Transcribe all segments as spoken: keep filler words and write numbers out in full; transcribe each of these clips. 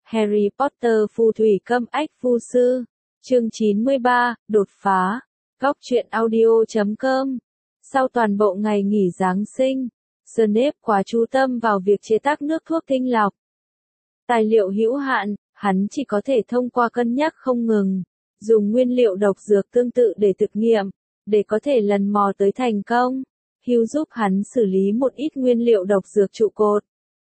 Harry Potter phù thủy câm ách phù sư. Chương chín mươi ba, đột phá. Góc truyện audio chấm com. Sau toàn bộ ngày nghỉ Giáng sinh, Snape quá chú tâm vào việc chế tác nước thuốc tinh lọc. Tài liệu hữu hạn, hắn chỉ có thể thông qua cân nhắc không ngừng, dùng nguyên liệu độc dược tương tự để thực nghiệm, để có thể lần mò tới thành công. Hugh giúp hắn xử lý một ít nguyên liệu độc dược trụ cột.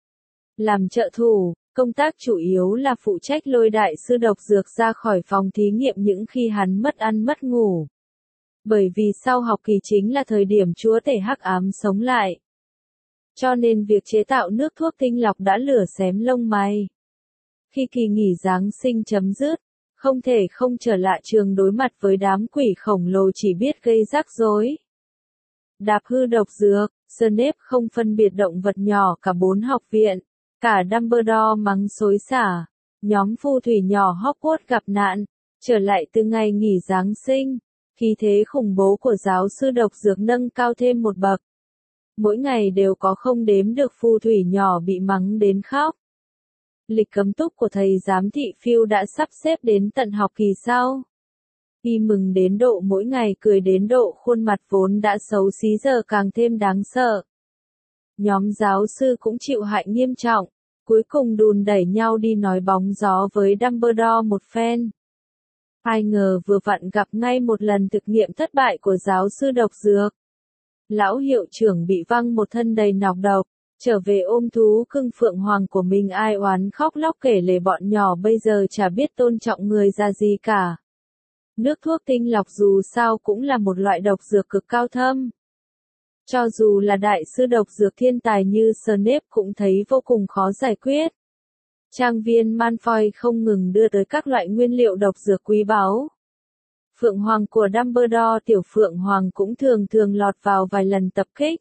Làm trợ thủ, công tác chủ yếu là phụ trách lôi đại sư độc dược ra khỏi phòng thí nghiệm những khi hắn mất ăn mất ngủ. Bởi vì sau học kỳ chính là thời điểm chúa tể hắc ám sống lại. Cho nên việc chế tạo nước thuốc tinh lọc đã lửa xém lông mày. Khi kỳ nghỉ Giáng sinh chấm dứt, không thể không trở lại trường đối mặt với đám quỷ khổng lồ chỉ biết gây rắc rối. Đạp hư độc dược, Snape không phân biệt động vật nhỏ cả bốn học viện, cả Dumbledore mắng xối xả, nhóm phù thủy nhỏ Hogwarts gặp nạn, trở lại từ ngày nghỉ Giáng sinh, khí thế khủng bố của giáo sư độc dược nâng cao thêm một bậc. Mỗi ngày đều có không đếm được phù thủy nhỏ bị mắng đến khóc. Lịch cấm túc của thầy giám thị Phil đã sắp xếp đến tận học kỳ sau. Y mừng đến độ mỗi ngày cười đến độ khuôn mặt vốn đã xấu xí giờ càng thêm đáng sợ. Nhóm giáo sư cũng chịu hại nghiêm trọng, cuối cùng đùn đẩy nhau đi nói bóng gió với Dumbledore một phen. Ai ngờ vừa vặn gặp ngay một lần thực nghiệm thất bại của giáo sư độc dược. Lão hiệu trưởng bị văng một thân đầy nọc độc, trở về ôm thú cưng phượng hoàng của mình ai oán khóc lóc kể lể bọn nhỏ bây giờ chả biết tôn trọng người ra gì cả. Nước thuốc tinh lọc dù sao cũng là một loại độc dược cực cao thâm. Cho dù là đại sư độc dược thiên tài như Snape cũng thấy vô cùng khó giải quyết. Trang viên Malfoy không ngừng đưa tới các loại nguyên liệu độc dược quý báu. Phượng Hoàng của Dumbledore tiểu Phượng Hoàng cũng thường thường lọt vào vài lần tập kích.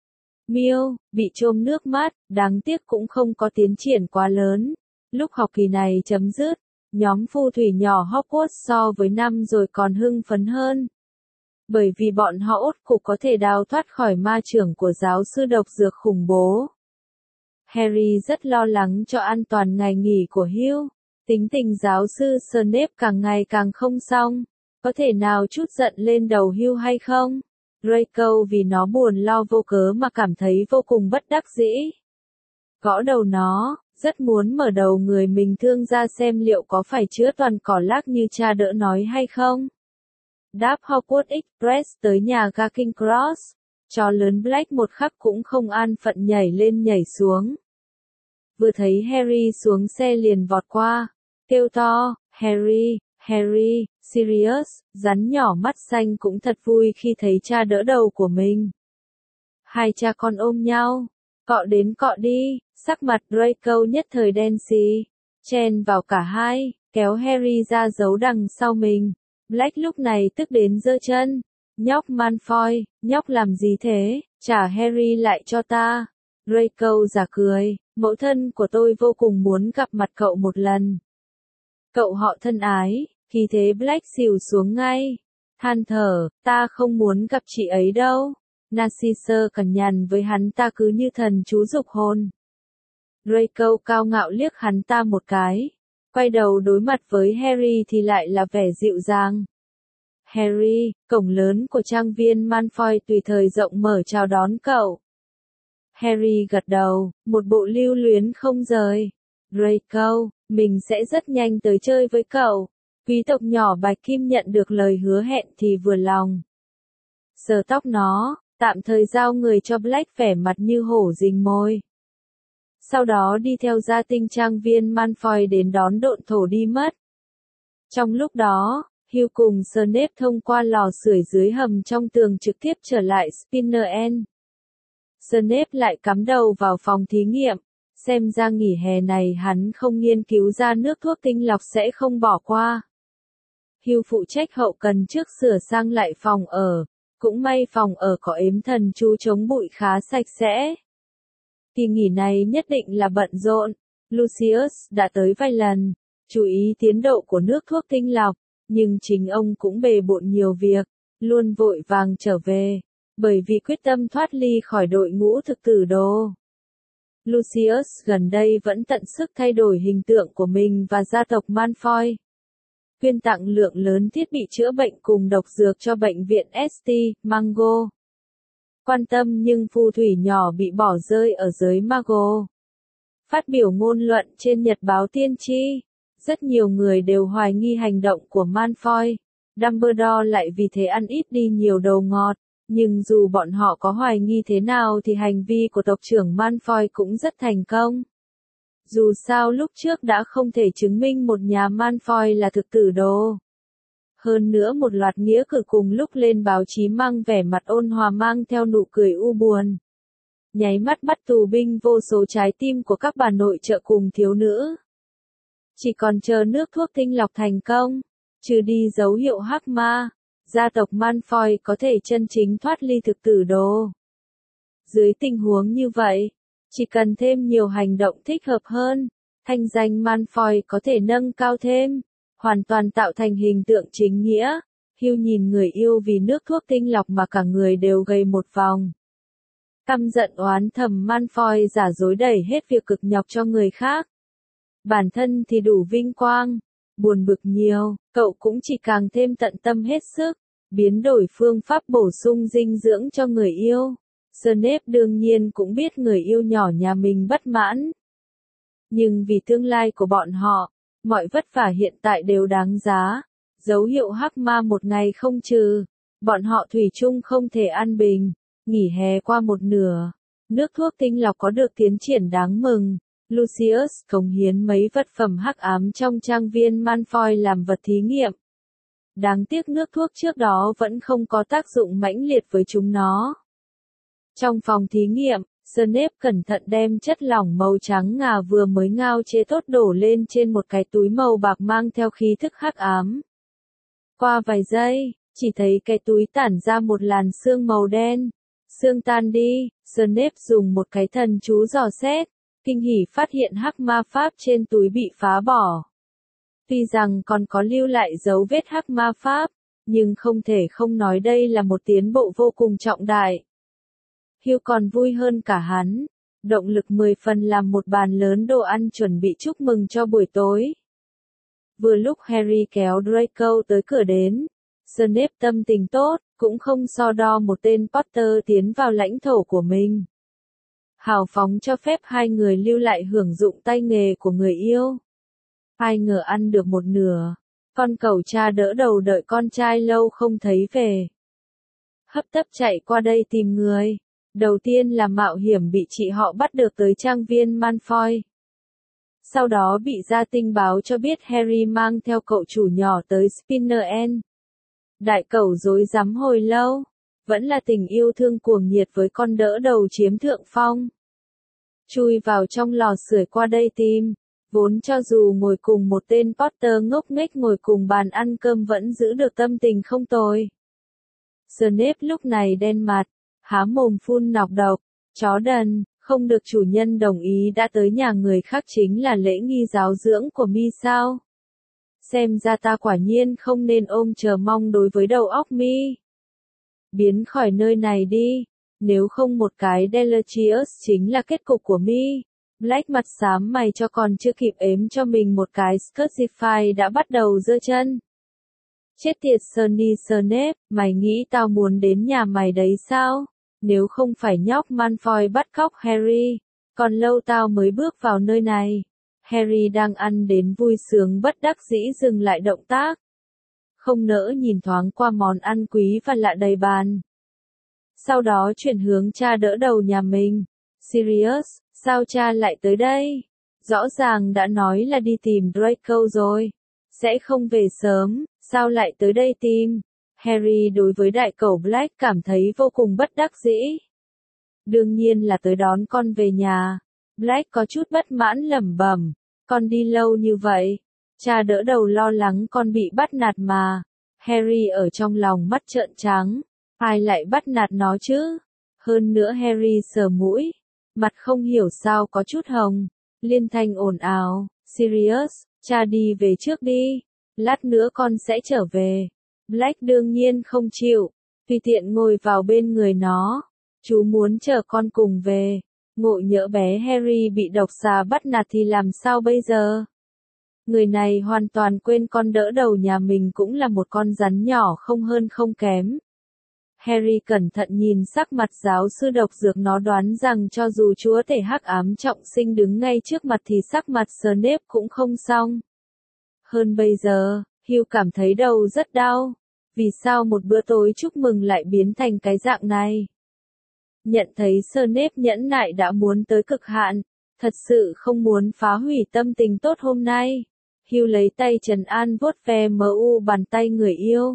Miêu, bị trôm nước mắt, đáng tiếc cũng không có tiến triển quá lớn. Lúc học kỳ này chấm dứt, nhóm phù thủy nhỏ Hogwarts so với năm rồi còn hưng phấn hơn. Bởi vì bọn họ ốt cục có thể đào thoát khỏi ma trưởng của giáo sư độc dược khủng bố. Harry rất lo lắng cho an toàn ngày nghỉ của Hugh. Tính tình giáo sư Snape càng ngày càng không xong. Có thể nào chút giận lên đầu Hugh hay không? Draco vì nó buồn lo vô cớ mà cảm thấy vô cùng bất đắc dĩ. Gõ đầu nó, rất muốn mở đầu người mình thương ra xem liệu có phải chữa toàn cỏ lác như cha đỡ nói hay không. Đáp Hogwarts Express tới nhà ga King Cross, chó lớn Black một khắc cũng không an phận nhảy lên nhảy xuống. Vừa thấy Harry xuống xe liền vọt qua, kêu to, Harry, Harry, Sirius, rắn nhỏ mắt xanh cũng thật vui khi thấy cha đỡ đầu của mình. Hai cha con ôm nhau, cọ đến cọ đi, sắc mặt Draco nhất thời đen xì, chen vào cả hai, kéo Harry ra giấu đằng sau mình. Black lúc này tức đến giơ chân, nhóc Malfoy, nhóc làm gì thế, trả Harry lại cho ta. Draco giả cười, mẫu thân của tôi vô cùng muốn gặp mặt cậu một lần. Cậu họ thân ái, khi thế Black xỉu xuống ngay, than thở, ta không muốn gặp chị ấy đâu. Narcissa cằn nhằn với hắn ta cứ như thần chú dục hồn. Draco cao ngạo liếc hắn ta một cái, quay đầu đối mặt với Harry thì lại là vẻ dịu dàng. Harry, cổng lớn của trang viên Malfoy tùy thời rộng mở chào đón cậu. Harry gật đầu, một bộ lưu luyến không rời. Draco, mình sẽ rất nhanh tới chơi với cậu. Quý tộc nhỏ Bạch Kim nhận được lời hứa hẹn thì vừa lòng. Sờ tóc nó, tạm thời giao người cho Black vẻ mặt như hổ rình mồi. Sau đó đi theo gia tinh trang viên Malfoy đến đón độn thổ đi mất. Trong lúc đó, Hugh cùng Snape thông qua lò sưởi dưới hầm trong tường trực tiếp trở lại Spinner End. Snape lại cắm đầu vào phòng thí nghiệm, xem ra nghỉ hè này hắn không nghiên cứu ra nước thuốc tinh lọc sẽ không bỏ qua. Hugh phụ trách hậu cần trước sửa sang lại phòng ở, cũng may phòng ở có ếm thần chú chống bụi khá sạch sẽ. Kỳ nghỉ này nhất định là bận rộn, Lucius đã tới vài lần, chú ý tiến độ của nước thuốc tinh lọc, nhưng chính ông cũng bề bộn nhiều việc, luôn vội vàng trở về, bởi vì quyết tâm thoát ly khỏi đội ngũ thực tử đồ. Lucius gần đây vẫn tận sức thay đổi hình tượng của mình và gia tộc Malfoy. Quyên tặng lượng lớn thiết bị chữa bệnh cùng độc dược cho bệnh viện ét tê, Mango. Quan tâm nhưng phù thủy nhỏ bị bỏ rơi ở giới Mago. Phát biểu ngôn luận trên Nhật báo Tiên tri, rất nhiều người đều hoài nghi hành động của Malfoy. Dumbledore lại vì thế ăn ít đi nhiều đồ ngọt, nhưng dù bọn họ có hoài nghi thế nào thì hành vi của tộc trưởng Malfoy cũng rất thành công. Dù sao lúc trước đã không thể chứng minh một nhà Malfoy là thực tử đồ. Hơn nữa một loạt nghĩa cử cùng lúc lên báo chí mang vẻ mặt ôn hòa mang theo nụ cười u buồn. Nháy mắt bắt tù binh vô số trái tim của các bà nội trợ cùng thiếu nữ. Chỉ còn chờ nước thuốc tinh lọc thành công, trừ đi dấu hiệu hắc ma, gia tộc Malfoy có thể chân chính thoát ly thực tử đồ. Dưới tình huống như vậy, chỉ cần thêm nhiều hành động thích hợp hơn, thanh danh Malfoy có thể nâng cao thêm, hoàn toàn tạo thành hình tượng chính nghĩa. Hugh nhìn người yêu vì nước thuốc tinh lọc mà cả người đều gầy một vòng. Căm giận oán thầm Malfoy giả dối đẩy hết việc cực nhọc cho người khác. Bản thân thì đủ vinh quang, buồn bực nhiều, cậu cũng chỉ càng thêm tận tâm hết sức, biến đổi phương pháp bổ sung dinh dưỡng cho người yêu. Snape đương nhiên cũng biết người yêu nhỏ nhà mình bất mãn. Nhưng vì tương lai của bọn họ, mọi vất vả hiện tại đều đáng giá. Dấu hiệu hắc ma một ngày không trừ, bọn họ thủy chung không thể an bình. Nghỉ hè qua một nửa, nước thuốc tinh lọc có được tiến triển đáng mừng. Lucius cống hiến mấy vật phẩm hắc ám trong trang viên Malfoy làm vật thí nghiệm. Đáng tiếc nước thuốc trước đó vẫn không có tác dụng mãnh liệt với chúng nó. Trong phòng thí nghiệm, Snape cẩn thận đem chất lỏng màu trắng ngà vừa mới ngao chế tốt đổ lên trên một cái túi màu bạc mang theo khí thức hắc ám. Qua vài giây, chỉ thấy cái túi tản ra một làn sương màu đen. Sương tan đi, Snape dùng một cái thần chú dò xét, kinh hỉ phát hiện hắc ma pháp trên túi bị phá bỏ. Tuy rằng còn có lưu lại dấu vết hắc ma pháp, nhưng không thể không nói đây là một tiến bộ vô cùng trọng đại. Hugh còn vui hơn cả hắn, động lực mười phần làm một bàn lớn đồ ăn chuẩn bị chúc mừng cho buổi tối. Vừa lúc Harry kéo Draco tới cửa đến, Snape tâm tình tốt, cũng không so đo một tên Potter tiến vào lãnh thổ của mình. Hào phóng cho phép hai người lưu lại hưởng dụng tay nghề của người yêu. Ai ngờ ăn được một nửa, con cẩu cha đỡ đầu đợi con trai lâu không thấy về. Hấp tấp chạy qua đây tìm người. Đầu tiên là mạo hiểm bị chị họ bắt được tới trang viên Malfoy. Sau đó bị gia tinh báo cho biết Harry mang theo cậu chủ nhỏ tới Spinner End. Đại cẩu dối rắm hồi lâu, vẫn là tình yêu thương cuồng nhiệt với con đỡ đầu chiếm thượng phong. Chui vào trong lò sưởi qua đây tìm, vốn cho dù ngồi cùng một tên Potter ngốc nghếch ngồi cùng bàn ăn cơm vẫn giữ được tâm tình không tồi. Snape lúc này đen mặt, há mồm phun nọc độc, chó đần, không được chủ nhân đồng ý đã tới nhà người khác chính là lễ nghi giáo dưỡng của mi sao? Xem ra ta quả nhiên không nên ôm chờ mong đối với đầu óc mi. Biến khỏi nơi này đi, nếu không một cái Delechious chính là kết cục của mi. Black mặt xám mày cho còn chưa kịp ếm cho mình một cái Scursify đã bắt đầu giơ chân. Chết tiệt Sonny Snape, mày nghĩ tao muốn đến nhà mày đấy sao? Nếu không phải nhóc Malfoy bắt cóc Harry, còn lâu tao mới bước vào nơi này. Harry đang ăn đến vui sướng bất đắc dĩ dừng lại động tác. Không nỡ nhìn thoáng qua món ăn quý và lạ đầy bàn. Sau đó chuyển hướng cha đỡ đầu nhà mình. Sirius, sao cha lại tới đây? Rõ ràng đã nói là đi tìm Draco rồi. Sẽ không về sớm, sao lại tới đây tìm? Harry đối với đại cẩu Black cảm thấy vô cùng bất đắc dĩ. Đương nhiên là tới đón con về nhà. Black có chút bất mãn lẩm bẩm, con đi lâu như vậy. Cha đỡ đầu lo lắng con bị bắt nạt mà. Harry ở trong lòng mắt trợn trắng. Ai lại bắt nạt nó chứ? Hơn nữa Harry sờ mũi. Mặt không hiểu sao có chút hồng. Liên thanh ồn ào. Sirius, cha đi về trước đi. Lát nữa con sẽ trở về. Black đương nhiên không chịu. Tùy tiện ngồi vào bên người nó. Chú muốn chờ con cùng về. ngộ nhỡ bé Harry bị độc xà bắt nạt thì làm sao bây giờ? Người này hoàn toàn quên con đỡ đầu nhà mình cũng là một con rắn nhỏ không hơn không kém. Harry cẩn thận nhìn sắc mặt giáo sư độc dược, nó đoán rằng cho dù chúa tể hắc ám trọng sinh đứng ngay trước mặt thì sắc mặt Snape cũng không xong. Hơn bây giờ, Hugh cảm thấy đầu rất đau. Vì sao một bữa tối chúc mừng lại biến thành cái dạng này? Nhận thấy Snape nhẫn nại đã muốn tới cực hạn, thật sự không muốn phá hủy tâm tình tốt hôm nay. Hugh lấy tay trấn an vuốt ve mu bàn tay người yêu.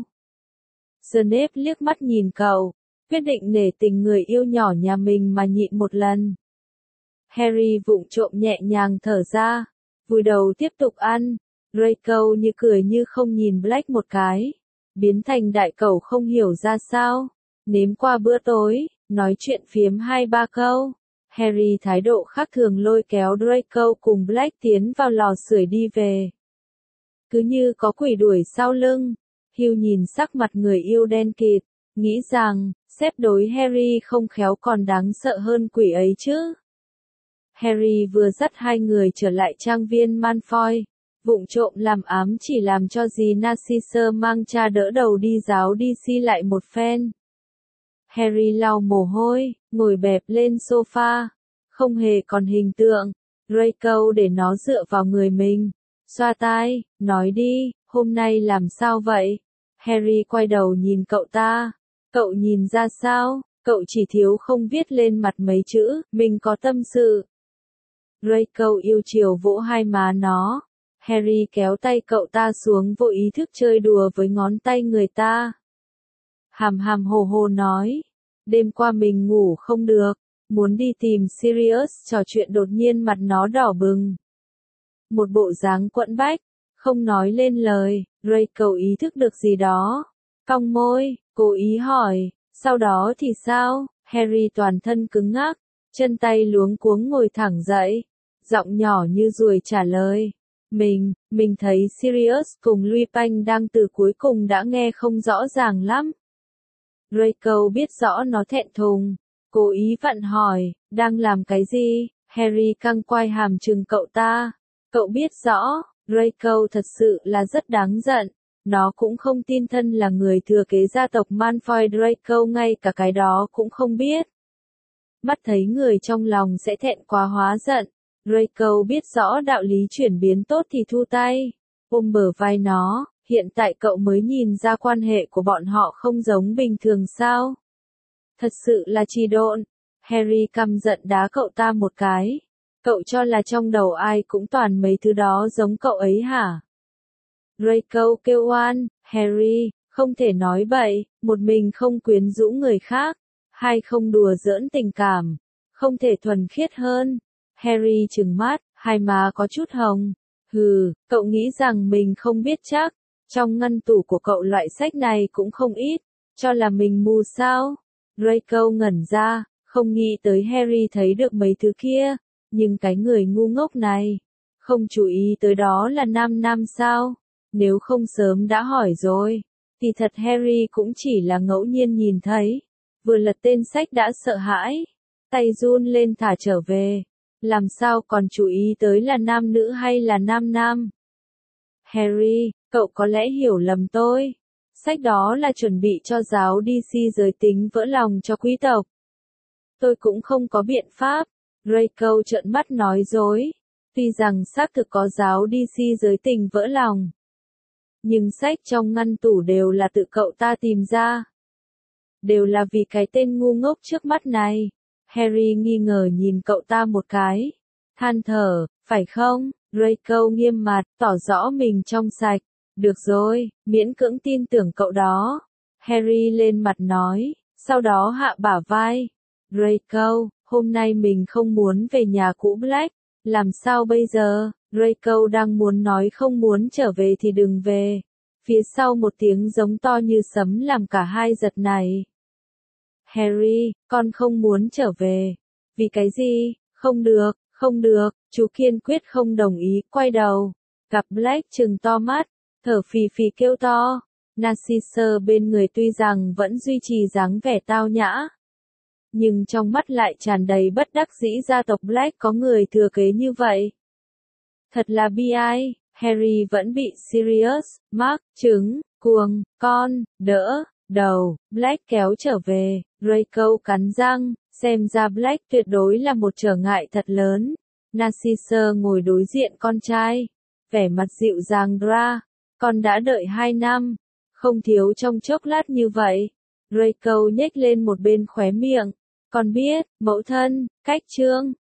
Snape liếc mắt nhìn cậu, quyết định nể tình người yêu nhỏ nhà mình mà nhịn một lần. Harry vụng trộm nhẹ nhàng thở ra, vùi đầu tiếp tục ăn. Draco như cười như không nhìn Black một cái, biến thành đại cẩu không hiểu ra sao. Nếm qua bữa tối, nói chuyện phiếm hai ba câu. Harry thái độ khác thường lôi kéo Draco cùng Black tiến vào lò sưởi đi về. Cứ như có quỷ đuổi sau lưng. Hugh nhìn sắc mặt người yêu đen kịt, nghĩ rằng, xếp đối Harry không khéo còn đáng sợ hơn quỷ ấy chứ. Harry vừa dắt hai người trở lại trang viên Malfoy, vụng trộm làm ám chỉ làm cho dì Narcissa mang cha đỡ đầu đi giáo đi si lại một phen. Harry lau mồ hôi, ngồi bẹp lên sofa, không hề còn hình tượng. Draco để nó dựa vào người mình, xoa tai, nói đi, hôm nay làm sao vậy? Harry quay đầu nhìn cậu ta, cậu nhìn ra sao? Cậu chỉ thiếu không viết lên mặt mấy chữ, mình có tâm sự. Draco yêu chiều vỗ hai má nó. Harry kéo tay cậu ta xuống vô ý thức chơi đùa với ngón tay người ta. Hàm hàm hồ hồ nói, đêm qua mình ngủ không được, muốn đi tìm Sirius trò chuyện, đột nhiên mặt nó đỏ bừng. Một bộ dáng quẫn bách, không nói lên lời. Draco ý thức được gì đó, cong môi, cố ý hỏi, sau đó thì sao? Harry toàn thân cứng ngắc, chân tay luống cuống ngồi thẳng dậy, giọng nhỏ như ruồi trả lời. Mình, mình thấy Sirius cùng Lupin đang từ cuối cùng đã nghe không rõ ràng lắm. Draco biết rõ nó thẹn thùng, cố ý vặn hỏi, đang làm cái gì? Harry căng quai hàm trừng cậu ta, cậu biết rõ. Draco thật sự là rất đáng giận, nó cũng không tin thân là người thừa kế gia tộc Malfoy. Draco ngay cả cái đó cũng không biết. Mắt thấy người trong lòng sẽ thẹn quá hóa giận, Draco biết rõ đạo lý chuyển biến tốt thì thu tay, ôm bờ vai nó, hiện tại cậu mới nhìn ra quan hệ của bọn họ không giống bình thường sao? Thật sự là trì độn. Harry căm giận đá cậu ta một cái. Cậu cho là trong đầu ai cũng toàn mấy thứ đó giống cậu ấy hả? Draco kêu oan, Harry, không thể nói bậy, một mình không quyến rũ người khác, hai không đùa giỡn tình cảm, không thể thuần khiết hơn. Harry trừng mắt, hai má có chút hồng. Hừ, cậu nghĩ rằng mình không biết chắc, trong ngăn tủ của cậu loại sách này cũng không ít, cho là mình mù sao? Draco ngẩn ra, không nghĩ tới Harry thấy được mấy thứ kia. Nhưng cái người ngu ngốc này, không chú ý tới đó là nam nam sao? Nếu không sớm đã hỏi rồi, thì thật Harry cũng chỉ là ngẫu nhiên nhìn thấy. Vừa lật tên sách đã sợ hãi, tay run lên thả trở về. Làm sao còn chú ý tới là nam nữ hay là nam nam? Harry, cậu có lẽ hiểu lầm tôi. Sách đó là chuẩn bị cho giáo đi si giới tính vỡ lòng cho quý tộc. Tôi cũng không có biện pháp. Draco trợn mắt nói dối, tuy rằng xác thực có giáo đi si giới tình vỡ lòng. Nhưng sách trong ngăn tủ đều là tự cậu ta tìm ra. Đều là vì cái tên ngu ngốc trước mắt này. Harry nghi ngờ nhìn cậu ta một cái. Than thở, phải không? Draco nghiêm mặt, tỏ rõ mình trong sạch. Được rồi, miễn cưỡng tin tưởng cậu đó. Harry lên mặt nói, sau đó hạ bả vai. Draco, hôm nay mình không muốn về nhà cũ Black, làm sao bây giờ? Draco đang muốn nói không muốn trở về thì đừng về. Phía sau một tiếng giống to như sấm làm cả hai giật này. Harry, con không muốn trở về. Vì cái gì? Không được, không được, chú kiên quyết không đồng ý, quay đầu. Gặp Black trừng to mắt, thở phì phì kêu to. Narcissa bên người tuy rằng vẫn duy trì dáng vẻ tao nhã, nhưng trong mắt lại tràn đầy bất đắc dĩ gia tộc Black có người thừa kế như vậy. Thật là bi ai, Harry vẫn bị Sirius, Mark, trứng, cuồng, con, đỡ, đầu, Black kéo trở về, Draco cắn răng, xem ra Black tuyệt đối là một trở ngại thật lớn. Narcissa ngồi đối diện con trai, vẻ mặt dịu dàng ra, con đã đợi hai năm, không thiếu trong chốc lát như vậy. Draco nhếch lên một bên khóe miệng, con biết, mẫu thân, cách trương,